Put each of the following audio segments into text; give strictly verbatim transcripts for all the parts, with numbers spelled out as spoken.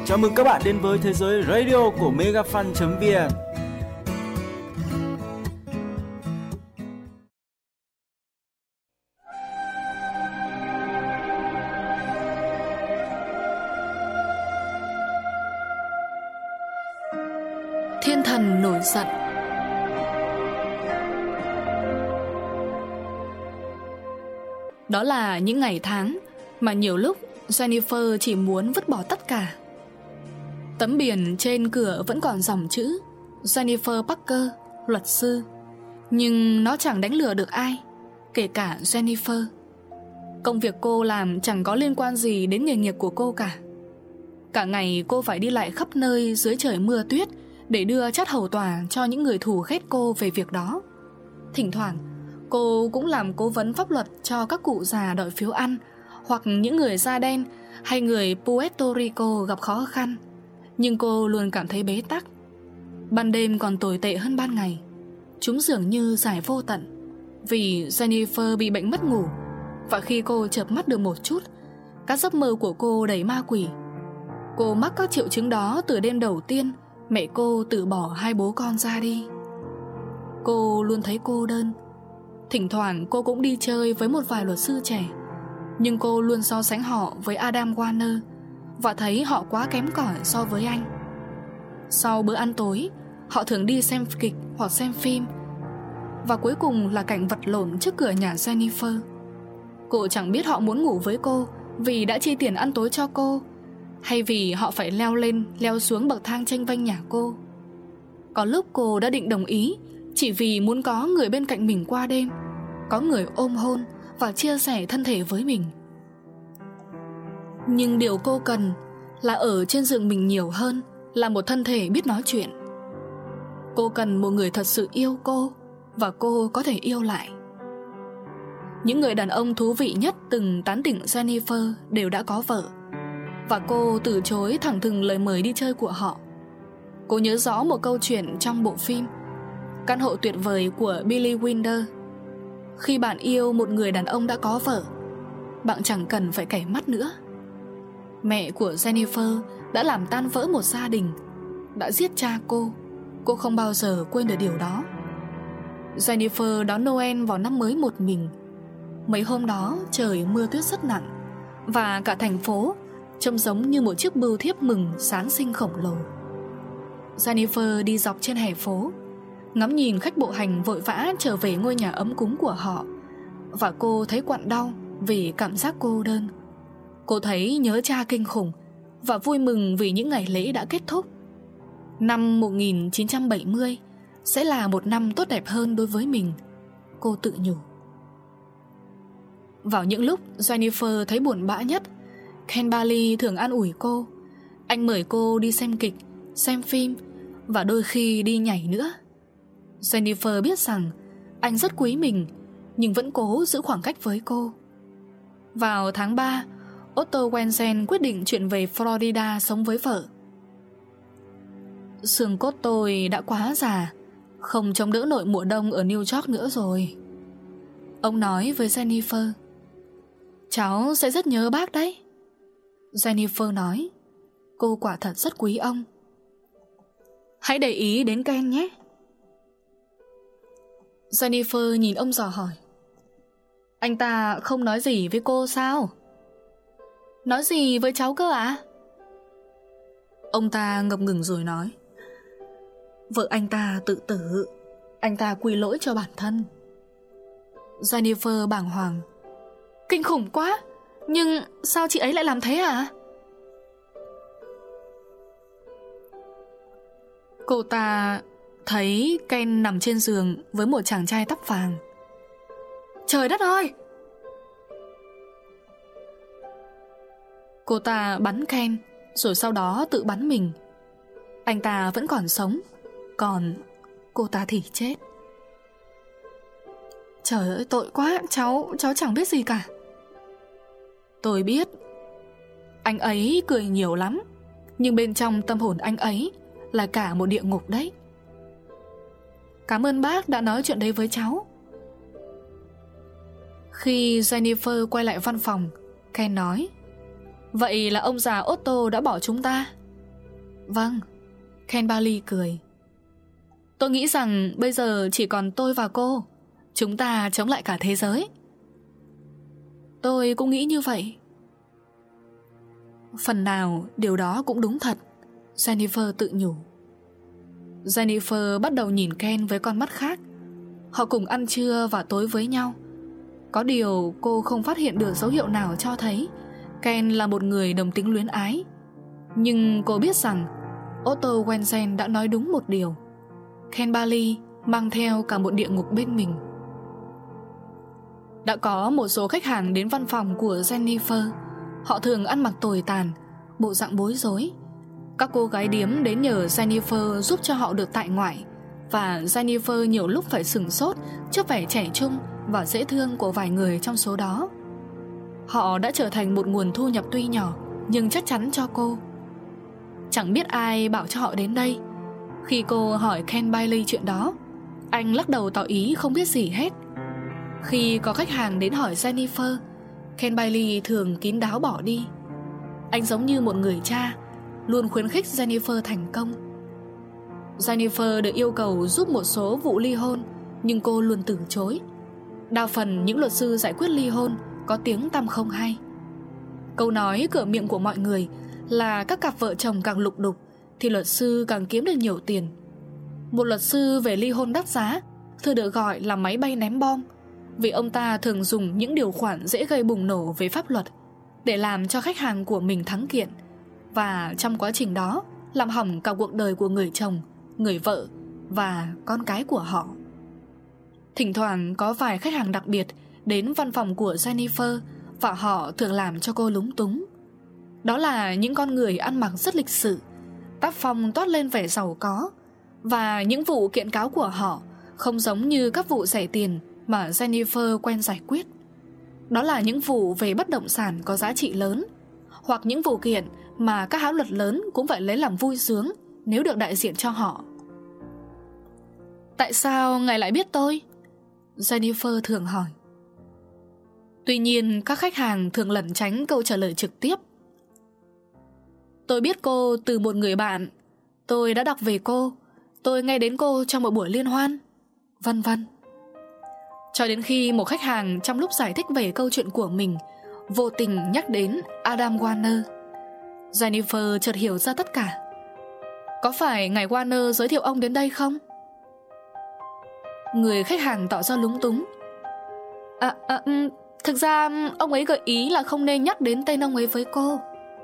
Chào mừng các bạn đến với thế giới radio của megafan chấm vn. Thiên thần nổi giận. Đó là những ngày tháng mà nhiều lúc Jennifer chỉ muốn vứt bỏ tất cả. Tấm biển trên cửa vẫn còn dòng chữ Jennifer Parker, luật sư, nhưng nó chẳng đánh lừa được ai, kể cả Jennifer. Công việc cô làm chẳng có liên quan gì đến nghề nghiệp của cô cả. Cả ngày cô phải đi lại khắp nơi dưới trời mưa tuyết để đưa chát hầu tòa cho những người thù ghét cô về việc đó. Thỉnh thoảng cô cũng làm cố vấn pháp luật cho các cụ già đòi phiếu ăn, hoặc những người da đen hay người Puerto Rico gặp khó khăn. Nhưng cô luôn cảm thấy bế tắc. Ban đêm còn tồi tệ hơn ban ngày. Chúng dường như dài vô tận. Vì Jennifer bị bệnh mất ngủ, và khi cô chợp mắt được một chút, các giấc mơ của cô đầy ma quỷ. Cô mắc các triệu chứng đó từ đêm đầu tiên mẹ cô từ bỏ hai bố con ra đi. Cô luôn thấy cô đơn. Thỉnh thoảng cô cũng đi chơi với một vài luật sư trẻ, nhưng cô luôn so sánh họ với Adam Warner và thấy họ quá kém cỏi so với anh. Sau bữa ăn tối, họ thường đi xem kịch hoặc xem phim, và cuối cùng là cảnh vật lộn trước cửa nhà Jennifer. Cô chẳng biết họ muốn ngủ với cô vì đã chi tiền ăn tối cho cô, hay vì họ phải leo lên leo xuống bậc thang chênh vênh nhà cô. Có lúc cô đã định đồng ý chỉ vì muốn có người bên cạnh mình qua đêm, có người ôm hôn và chia sẻ thân thể với mình. Nhưng điều cô cần là ở trên giường mình nhiều hơn là một thân thể biết nói chuyện. Cô cần một người thật sự yêu cô, và cô có thể yêu lại. Những người đàn ông thú vị nhất từng tán tỉnh Jennifer đều đã có vợ, và cô từ chối thẳng thừng lời mời đi chơi của họ. Cô nhớ rõ một câu chuyện trong bộ phim Căn hộ tuyệt vời của Billy Wilder. Khi bạn yêu một người đàn ông đã có vợ, bạn chẳng cần phải cày mắt nữa. Mẹ của Jennifer đã làm tan vỡ một gia đình, đã giết cha cô. Cô không bao giờ quên được điều đó. Jennifer đón Noel vào năm mới một mình. Mấy hôm đó trời mưa tuyết rất nặng, và cả thành phố trông giống như một chiếc bưu thiếp mừng Giáng sinh khổng lồ. Jennifer đi dọc trên hè phố, ngắm nhìn khách bộ hành vội vã trở về ngôi nhà ấm cúng của họ, và cô thấy quặn đau vì cảm giác cô đơn. Cô thấy nhớ cha kinh khủng và vui mừng vì những ngày lễ đã kết thúc. Năm một nghìn chín trăm bảy mươi sẽ là một năm tốt đẹp hơn đối với mình, cô tự nhủ. Vào những lúc Jennifer thấy buồn bã nhất, Ken Bailey thường an ủi cô. Anh mời cô đi xem kịch, xem phim, và đôi khi đi nhảy nữa. Jennifer biết rằng anh rất quý mình, nhưng vẫn cố giữ khoảng cách với cô. Vào tháng ba, Otto Wenzel quyết định chuyển về Florida sống với vợ. Xương cốt tôi đã quá già, không chống đỡ nổi mùa đông ở New York nữa rồi, ông nói với Jennifer. Cháu sẽ rất nhớ bác đấy. Jennifer nói, cô quả thật rất quý ông. Hãy để ý đến Ken nhé. Jennifer nhìn ông dò hỏi, anh ta không nói gì với cô sao? Nói gì với cháu cơ ạ? À? Ông ta ngập ngừng rồi nói, vợ anh ta tự tử, anh ta quy lỗi cho bản thân. Jennifer bàng hoàng, kinh khủng quá, nhưng sao chị ấy lại làm thế à? Cô ta thấy Ken nằm trên giường với một chàng trai tóc vàng. Trời đất ơi! Cô ta bắn Ken, rồi sau đó tự bắn mình. Anh ta vẫn còn sống, còn cô ta thì chết. Trời ơi, tội quá, cháu, cháu chẳng biết gì cả. Tôi biết. Anh ấy cười nhiều lắm, nhưng bên trong tâm hồn anh ấy là cả một địa ngục đấy. Cảm ơn bác đã nói chuyện đấy với cháu. Khi Jennifer quay lại văn phòng, Ken nói, vậy là ông già Otto đã bỏ chúng ta. Vâng, Ken Barley cười. Tôi nghĩ rằng bây giờ chỉ còn tôi và cô. Chúng ta chống lại cả thế giới. Tôi cũng nghĩ như vậy. Phần nào điều đó cũng đúng thật, Jennifer tự nhủ. Jennifer bắt đầu nhìn Ken với con mắt khác. Họ cùng ăn trưa và tối với nhau. Có điều cô không phát hiện được dấu hiệu nào cho thấy Ken là một người đồng tính luyến ái. Nhưng cô biết rằng Otto Wenzel đã nói đúng một điều. Ken Barley mang theo cả một địa ngục bên mình. Đã có một số khách hàng đến văn phòng của Jennifer. Họ thường ăn mặc tồi tàn, bộ dạng bối rối. Các cô gái điếm đến nhờ Jennifer giúp cho họ được tại ngoại. Và Jennifer nhiều lúc phải sửng sốt trước vẻ trẻ trung và dễ thương của vài người trong số đó. Họ đã trở thành một nguồn thu nhập tuy nhỏ nhưng chắc chắn cho cô. Chẳng biết ai bảo cho họ đến đây. Khi cô hỏi Ken Barley chuyện đó, anh lắc đầu tỏ ý không biết gì hết. Khi có khách hàng đến hỏi Jennifer, Ken Barley thường kín đáo bỏ đi. Anh giống như một người cha, luôn khuyến khích Jennifer thành công. Jennifer được yêu cầu giúp một số vụ ly hôn, nhưng cô luôn từ chối. Đa phần những luật sư giải quyết ly hôn có tiếng tăm không hay. Câu nói cửa miệng của mọi người là các cặp vợ chồng càng lục đục thì luật sư càng kiếm được nhiều tiền. Một luật sư về ly hôn đắt giá thường được gọi là máy bay ném bom, vì ông ta thường dùng những điều khoản dễ gây bùng nổ về pháp luật để làm cho khách hàng của mình thắng kiện, và trong quá trình đó làm hỏng cả cuộc đời của người chồng, người vợ và con cái của họ. Thỉnh thoảng có vài khách hàng đặc biệt đến văn phòng của Jennifer và họ thường làm cho cô lúng túng. Đó là những con người ăn mặc rất lịch sự, tác phong toát lên vẻ giàu có, và những vụ kiện cáo của họ không giống như các vụ rẻ tiền mà Jennifer quen giải quyết. Đó là những vụ về bất động sản có giá trị lớn, hoặc những vụ kiện mà các hãng luật lớn cũng phải lấy làm vui sướng nếu được đại diện cho họ. Tại sao ngài lại biết tôi? Jennifer thường hỏi. Tuy nhiên các khách hàng thường lẩn tránh câu trả lời trực tiếp. Tôi biết cô từ một người bạn. Tôi đã đọc về cô. Tôi nghe đến cô trong một buổi liên hoan, vân vân. Cho đến khi một khách hàng trong lúc giải thích về câu chuyện của mình vô tình nhắc đến Adam Warner, Jennifer chợt hiểu ra tất cả. Có phải ngài Warner giới thiệu ông đến đây không? Người khách hàng tỏ ra lúng túng. À, à thực ra ông ấy gợi ý là không nên nhắc đến tên ông ấy với cô.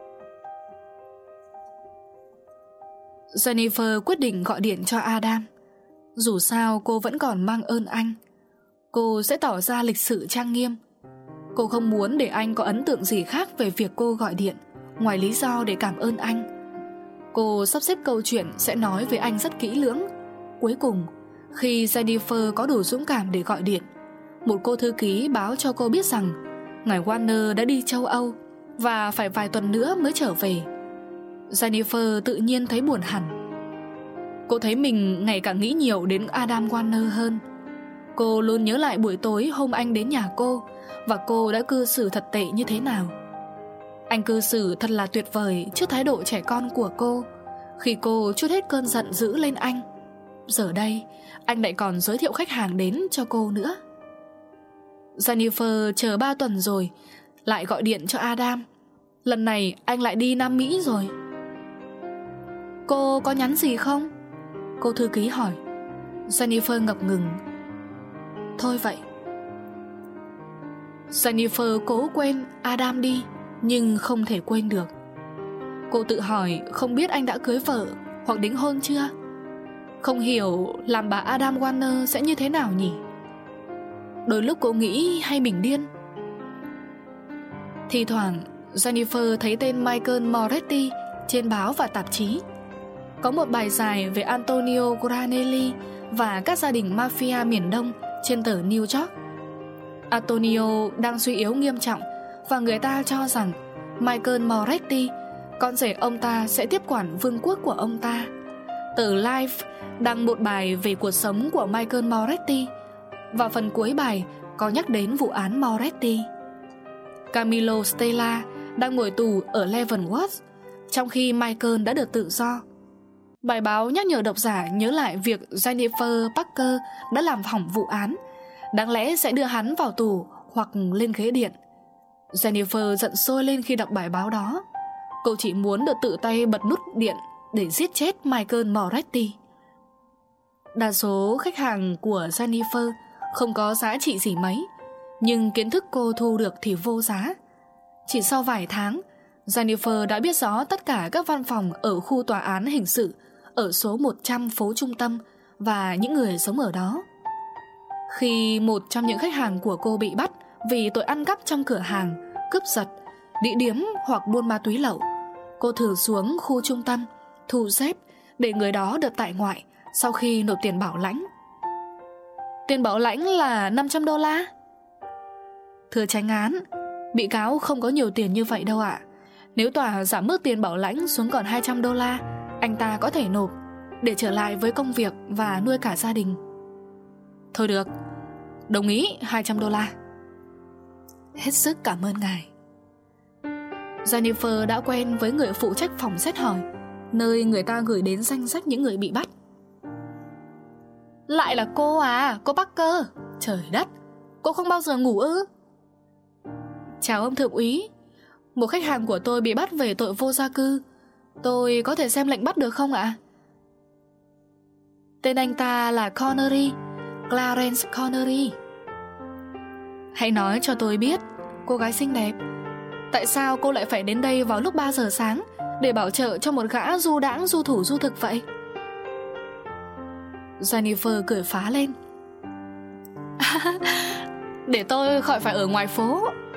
Jennifer quyết định gọi điện cho Adam. Dù sao cô vẫn còn mang ơn anh. Cô sẽ tỏ ra lịch sự trang nghiêm. Cô không muốn để anh có ấn tượng gì khác về việc cô gọi điện, ngoài lý do để cảm ơn anh. Cô sắp xếp câu chuyện sẽ nói với anh rất kỹ lưỡng. Cuối cùng, khi Jennifer có đủ dũng cảm để gọi điện, một cô thư ký báo cho cô biết rằng ngài Warner đã đi châu Âu và phải vài tuần nữa mới trở về. Jennifer tự nhiên thấy buồn hẳn. Cô thấy mình ngày càng nghĩ nhiều đến Adam Warner hơn. Cô luôn nhớ lại buổi tối hôm anh đến nhà cô, và cô đã cư xử thật tệ như thế nào. Anh cư xử thật là tuyệt vời trước thái độ trẻ con của cô, khi cô trút hết cơn giận dữ lên anh. Giờ đây anh lại còn giới thiệu khách hàng đến cho cô nữa. Jennifer chờ ba tuần rồi lại gọi điện cho Adam. Lần này anh lại đi Nam Mỹ rồi. Cô có nhắn gì không? Cô thư ký hỏi. Jennifer ngập ngừng. Thôi vậy. Jennifer cố quên Adam đi, nhưng không thể quên được. Cô tự hỏi không biết anh đã cưới vợ hoặc đính hôn chưa. Không hiểu làm bà Adam Warner sẽ như thế nào nhỉ. Đôi lúc cô nghĩ hay mình điên. Thì thoảng Jennifer thấy tên Michael Moretti trên báo và tạp chí. Có một bài dài về Antonio Granelli và các gia đình mafia miền Đông trên tờ New York. Antonio đang suy yếu nghiêm trọng, và người ta cho rằng Michael Moretti, con rể ông ta, sẽ tiếp quản vương quốc của ông ta. Tờ Life đăng một bài về cuộc sống của Michael Moretti, và phần cuối bài có nhắc đến vụ án Moretti. Camillo Stella đang ngồi tù ở Leavenworth, trong khi Michael đã được tự do. Bài báo nhắc nhở độc giả nhớ lại việc Jennifer Parker đã làm hỏng vụ án, đáng lẽ sẽ đưa hắn vào tù hoặc lên ghế điện. Jennifer giận sôi lên khi đọc bài báo đó. Cô chỉ muốn được tự tay bật nút điện để giết chết Michael Moretti. Đa số khách hàng của Jennifer không có giá trị gì mấy, nhưng kiến thức cô thu được thì vô giá. Chỉ sau vài tháng, Jennifer đã biết rõ tất cả các văn phòng ở khu tòa án hình sự ở số một trăm phố Trung Tâm và những người sống ở đó. Khi một trong những khách hàng của cô bị bắt vì tội ăn cắp trong cửa hàng, cướp giật, đĩ điếm hoặc buôn ma túy lậu, cô thử xuống khu trung tâm, thu xếp để người đó được tại ngoại sau khi nộp tiền bảo lãnh. Tiền bảo lãnh là năm trăm đô la. Thưa chánh án, bị cáo không có nhiều tiền như vậy đâu ạ. Nếu tòa giảm mức tiền bảo lãnh xuống còn hai trăm đô la, anh ta có thể nộp để trở lại với công việc và nuôi cả gia đình. Thôi được, đồng ý hai trăm đô la. Hết sức cảm ơn ngài. Jennifer đã quen với người phụ trách phòng xét hỏi, nơi người ta gửi đến danh sách những người bị bắt. Lại là cô à, cô Parker. Trời đất, cô không bao giờ ngủ ư? Chào ông thượng úy, một khách hàng của tôi bị bắt về tội vô gia cư. Tôi có thể xem lệnh bắt được không ạ? Tên anh ta là Connery, Clarence Connery. Hãy nói cho tôi biết, cô gái xinh đẹp, tại sao cô lại phải đến đây vào lúc ba giờ sáng để bảo trợ cho một gã du đãng du thủ du thực vậy? Jennifer cười phá lên. Để tôi khỏi phải ở ngoài phố.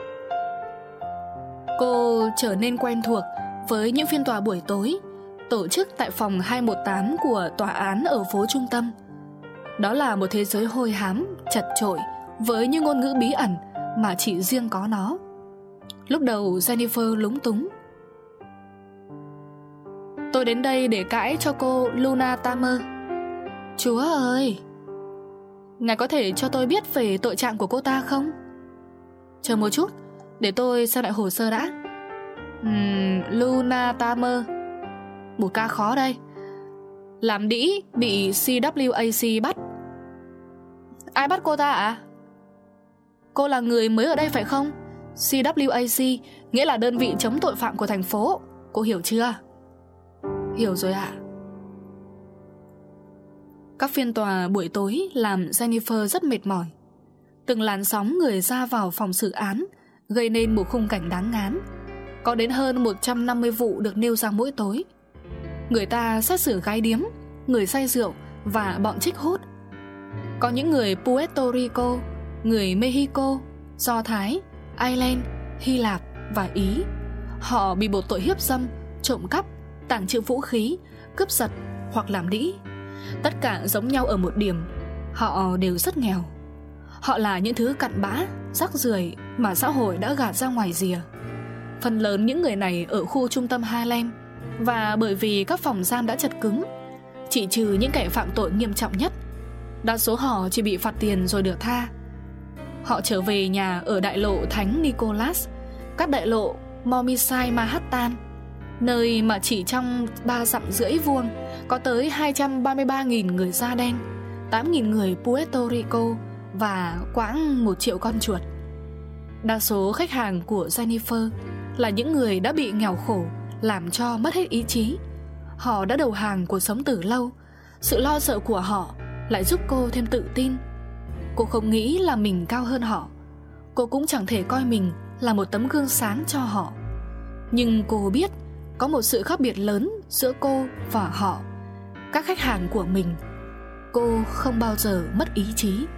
Cô trở nên quen thuộc với những phiên tòa buổi tối tổ chức tại phòng hai một tám của tòa án ở phố Trung Tâm. Đó là một thế giới hôi hám, chật chội với những ngôn ngữ bí ẩn mà chỉ riêng có nó. Lúc đầu Jennifer lúng túng. Tôi đến đây để cãi cho cô Luna Tamer. Chúa ơi, ngài có thể cho tôi biết về tội trạng của cô ta không? Chờ một chút, để tôi xem lại hồ sơ đã. uhm, Luna Tamer, một ca khó đây. Làm đĩ bị xê vê a xê bắt. Ai bắt cô ta ạ? À? Cô là người mới ở đây phải không? xê vê a xê nghĩa là đơn vị chống tội phạm của thành phố. Cô hiểu chưa? Hiểu rồi ạ. Các phiên tòa buổi tối làm Jennifer rất mệt mỏi. Từng làn sóng người ra vào phòng xử án gây nên một khung cảnh đáng ngán. Có đến hơn một trăm năm mươi vụ được nêu ra mỗi tối. Người ta xét xử gái điếm, người say rượu và bọn trích hút. Có những người Puerto Rico, người Mexico, Do Thái, Ireland, Hy Lạp và Ý. Họ bị buộc tội hiếp dâm, trộm cắp, tàng trữ vũ khí, cướp giật hoặc làm đĩ. Tất cả giống nhau ở một điểm, họ đều rất nghèo. Họ là những thứ cặn bã, rác rưởi mà xã hội đã gạt ra ngoài rìa. Phần lớn những người này ở khu trung tâm Harlem, và bởi vì các phòng giam đã chật cứng, chỉ trừ những kẻ phạm tội nghiêm trọng nhất, đa số họ chỉ bị phạt tiền rồi được tha. Họ trở về nhà ở đại lộ Thánh Nicholas, các đại lộ Momicide Manhattan, nơi mà chỉ trong ba dặm rưỡi vuông có tới hai trăm ba mươi ba nghìn người da đen, tám nghìn người Puerto Rico và quãng một triệu con chuột. Đa số khách hàng của Jennifer là những người đã bị nghèo khổ làm cho mất hết ý chí. Họ đã đầu hàng cuộc sống từ lâu. Sự lo sợ của họ lại giúp cô thêm tự tin. Cô không nghĩ là mình cao hơn họ. Cô cũng chẳng thể coi mình là một tấm gương sáng cho họ. Nhưng cô biết có một sự khác biệt lớn giữa cô và họ, các khách hàng của mình. Cô không bao giờ mất ý chí.